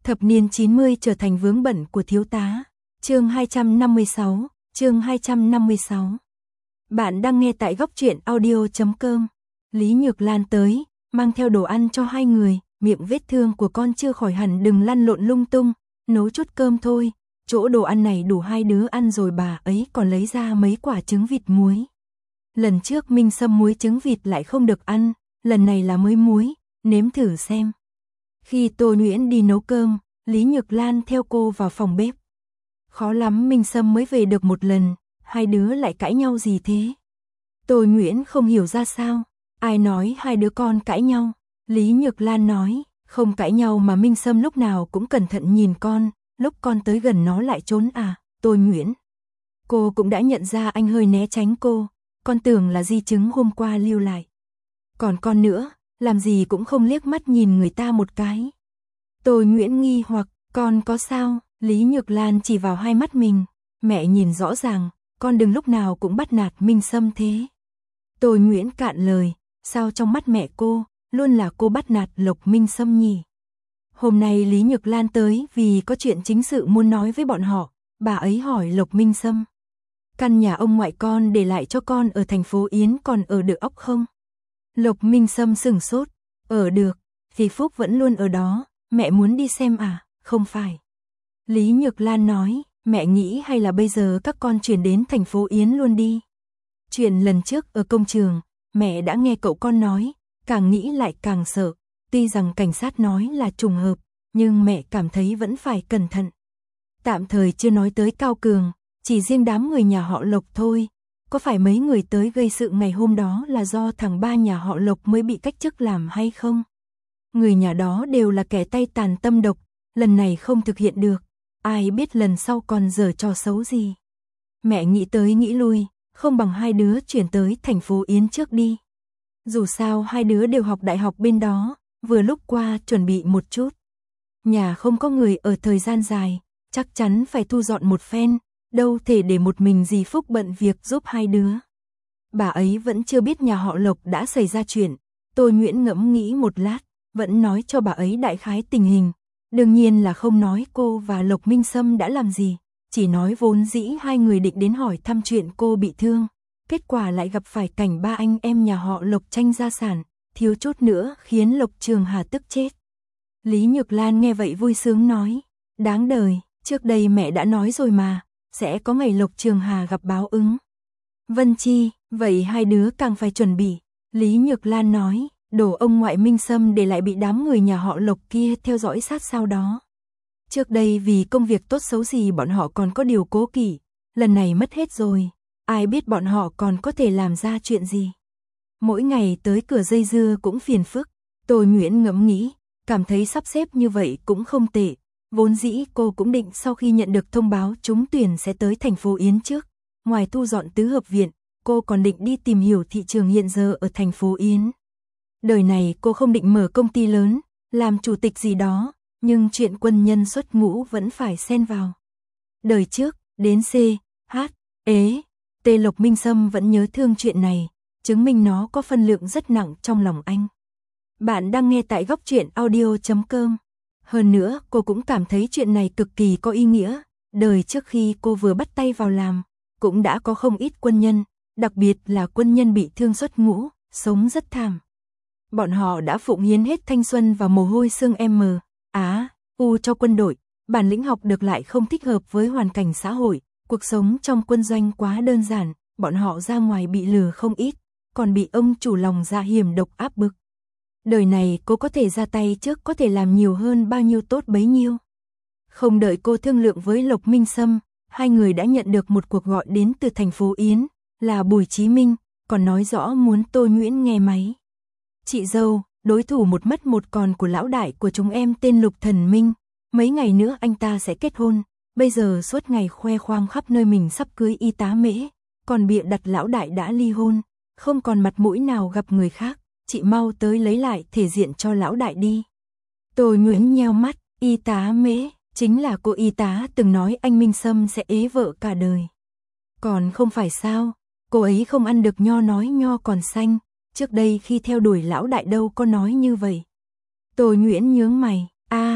Thập niên 90 trở thành vướng bận của thiếu tá. Chương 256, chương 256. Bạn đang nghe tại góc truyện audio.com. Lý Nhược Lan tới, mang theo đồ ăn cho hai người, miệng vết thương của con chưa khỏi hẳn, đừng lăn lộn lung tung, nấu chút cơm thôi, chỗ đồ ăn này đủ hai đứa ăn rồi. Bà ấy còn lấy ra mấy quả trứng vịt muối. Lần trước Minh Sâm muối trứng vịt lại không được ăn, lần này là mới muối, nếm thử xem. Khi Tô Nhuyễn đi nấu cơm, Lý Nhược Lan theo cô vào phòng bếp. Khó lắm Minh Sâm mới về được một lần, hai đứa lại cãi nhau gì thế? Tô Nhuyễn không hiểu ra sao, ai nói hai đứa con cãi nhau? Lý Nhược Lan nói, không cãi nhau mà Minh Sâm lúc nào cũng cẩn thận nhìn con, lúc con tới gần nó lại trốn à? Tô Nhuyễn, cô cũng đã nhận ra anh hơi né tránh cô, con tưởng là di chứng hôm qua lưu lại. Còn con nữa, làm gì cũng không liếc mắt nhìn người ta một cái. Tô Nhuyễn nghi hoặc, con có sao? Lý Nhược Lan chỉ vào hai mắt mình, mẹ nhìn rõ ràng, con đừng lúc nào cũng bắt nạt Minh Sâm thế. Tô Nhuyễn cạn lời, sao trong mắt mẹ cô, luôn là cô bắt nạt Lộc Minh Sâm nhỉ? Hôm nay Lý Nhược Lan tới vì có chuyện chính sự muốn nói với bọn họ, bà ấy hỏi Lộc Minh Sâm. Căn nhà ông ngoại con để lại cho con ở thành phố Yến còn ở được ốc không? Lộc Minh Sâm sửng sốt, ở được, thì Phúc vẫn luôn ở đó, mẹ muốn đi xem à? Không phải. Lý Nhược Lan nói, mẹ nghĩ hay là bây giờ các con chuyển đến thành phố Yến luôn đi. Chuyện lần trước ở công trường, mẹ đã nghe cậu con nói, càng nghĩ lại càng sợ, tuy rằng cảnh sát nói là trùng hợp, nhưng mẹ cảm thấy vẫn phải cẩn thận. Tạm thời chưa nói tới Cao Cường, chỉ riêng đám người nhà họ Lộc thôi. Có phải mấy người tới gây sự ngày hôm đó là do thằng ba nhà họ Lộc mới bị cách chức làm hay không? Người nhà đó đều là kẻ tay tàn tâm độc, lần này không thực hiện được, ai biết lần sau còn giở trò xấu gì. Mẹ nghĩ tới nghĩ lui, không bằng hai đứa chuyển tới thành phố Yến trước đi. Dù sao hai đứa đều học đại học bên đó, vừa lúc qua chuẩn bị một chút. Nhà không có người ở thời gian dài, chắc chắn phải thu dọn một phen, đâu thể để một mình dì Phúc bận việc giúp hai đứa. Bà ấy vẫn chưa biết nhà họ Lộc đã xảy ra chuyện, Tô Nhuyễn ngẫm nghĩ một lát, vẫn nói cho bà ấy đại khái tình hình. Đương nhiên là không nói cô và Lộc Minh Sâm đã làm gì, chỉ nói vốn dĩ hai người định đến hỏi thăm chuyện cô bị thương. Kết quả lại gặp phải cảnh ba anh em nhà họ Lộc tranh gia sản, thiếu chút nữa khiến Lộc Trường Hà tức chết. Lý Nhược Lan nghe vậy vui sướng nói, đáng đời, trước đây mẹ đã nói rồi mà, sẽ có ngày Lộc Trường Hà gặp báo ứng. Vân Chi, vậy hai đứa càng phải chuẩn bị. Lý Nhược Lan nói, đồ ông ngoại Minh Sâm để lại bị đám người nhà họ Lộc kia theo dõi sát sao đó. Trước đây vì công việc tốt xấu gì bọn họ còn có điều cố kỵ, lần này mất hết rồi, ai biết bọn họ còn có thể làm ra chuyện gì. Mỗi ngày tới cửa dây dưa cũng phiền phức, Tô Nhuyễn ngẫm nghĩ, cảm thấy sắp xếp như vậy cũng không tệ. Vốn dĩ cô cũng định sau khi nhận được thông báo trúng tuyển sẽ tới thành phố Yến trước. Ngoài thu dọn tứ hợp viện, cô còn định đi tìm hiểu thị trường hiện giờ ở thành phố Yến. Đời này cô không định mở công ty lớn, làm chủ tịch gì đó, nhưng chuyện quân nhân xuất ngũ vẫn phải xen vào. Đời trước, đến C, H, ế, T Lộc Minh Sâm vẫn nhớ thương chuyện này, chứng minh nó có phân lượng rất nặng trong lòng anh. Bạn đang nghe tại góc truyện audio.com. Hơn nữa, cô cũng cảm thấy chuyện này cực kỳ có ý nghĩa. Đời trước khi cô vừa bắt tay vào làm, cũng đã có không ít quân nhân, đặc biệt là quân nhân bị thương xuất ngũ, sống rất thảm. Bọn họ đã phụng hiến hết thanh xuân và mồ hôi xương U cho quân đội, bản lĩnh học được lại không thích hợp với hoàn cảnh xã hội, cuộc sống trong quân doanh quá đơn giản, bọn họ ra ngoài bị lừa không ít, còn bị ông chủ lòng dạ hiểm độc áp bức. Đời này cô có thể ra tay trước có thể làm nhiều hơn bao nhiêu tốt bấy nhiêu. Không đợi cô thương lượng với Lộc Minh Sâm, hai người đã nhận được một cuộc gọi đến từ thành phố Yến, là Bùi Chí Minh, còn nói rõ muốn Tô Nhuyễn nghe máy. Chị dâu, đối thủ một mất một còn của lão đại của chúng em tên Lục Thần Minh, mấy ngày nữa anh ta sẽ kết hôn, bây giờ suốt ngày khoe khoang khắp nơi mình sắp cưới y tá Mễ, còn bịa đặt lão đại đã ly hôn, không còn mặt mũi nào gặp người khác. Chị mau tới lấy lại thể diện cho lão đại đi. Tô Nhuyễn nheo mắt, y tá Mễ, chính là cô y tá từng nói anh Minh Sâm sẽ ế vợ cả đời. Còn không phải sao, cô ấy không ăn được nho nói nho còn xanh, trước đây khi theo đuổi lão đại đâu có nói như vậy. Tô Nhuyễn nhướng mày,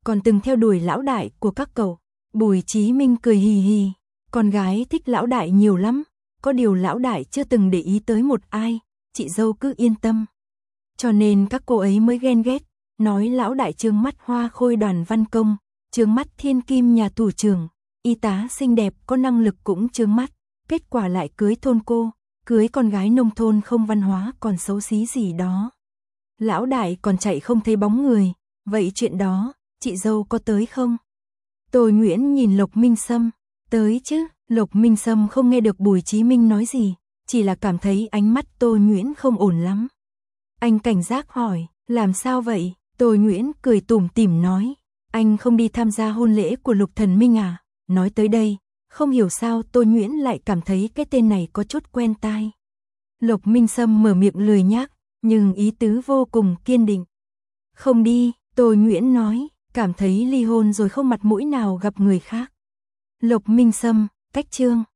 còn từng theo đuổi lão đại của các cậu. Bùi Chí Minh cười hì hì, con gái thích lão đại nhiều lắm, có điều lão đại chưa từng để ý tới một ai, chị dâu cứ yên tâm. Cho nên các cô ấy mới ghen ghét, nói lão đại trướng mắt Hoa Khôi Đoàn Văn Công, trướng mắt Thiên Kim nhà thủ trưởng, y tá xinh đẹp có năng lực cũng trướng mắt, kết quả lại cưới thôn cô, cưới con gái nông thôn không văn hóa còn xấu xí gì đó. Lão đại còn chạy không thấy bóng người, vậy chuyện đó, chị dâu có tới không? Tôi Nguyễn nhìn Lộc Minh Sâm, tới chứ. Lộc Minh Sâm không nghe được Bùi Chí Minh nói gì, chỉ là cảm thấy ánh mắt Tôi Nguyễn không ổn lắm. Anh cảnh giác hỏi, làm sao vậy? Tôi Nguyễn cười tủm tỉm nói, anh không đi tham gia hôn lễ của Lục Thần Minh à? Nói tới đây, không hiểu sao Tôi Nguyễn lại cảm thấy cái tên này có chút quen tai. Lộc Minh Sâm mở miệng lười nhác, nhưng ý tứ vô cùng kiên định. Không đi, Tôi Nguyễn nói, cảm thấy ly hôn rồi không mặt mũi nào gặp người khác. Lộc Minh Sâm, cách chương.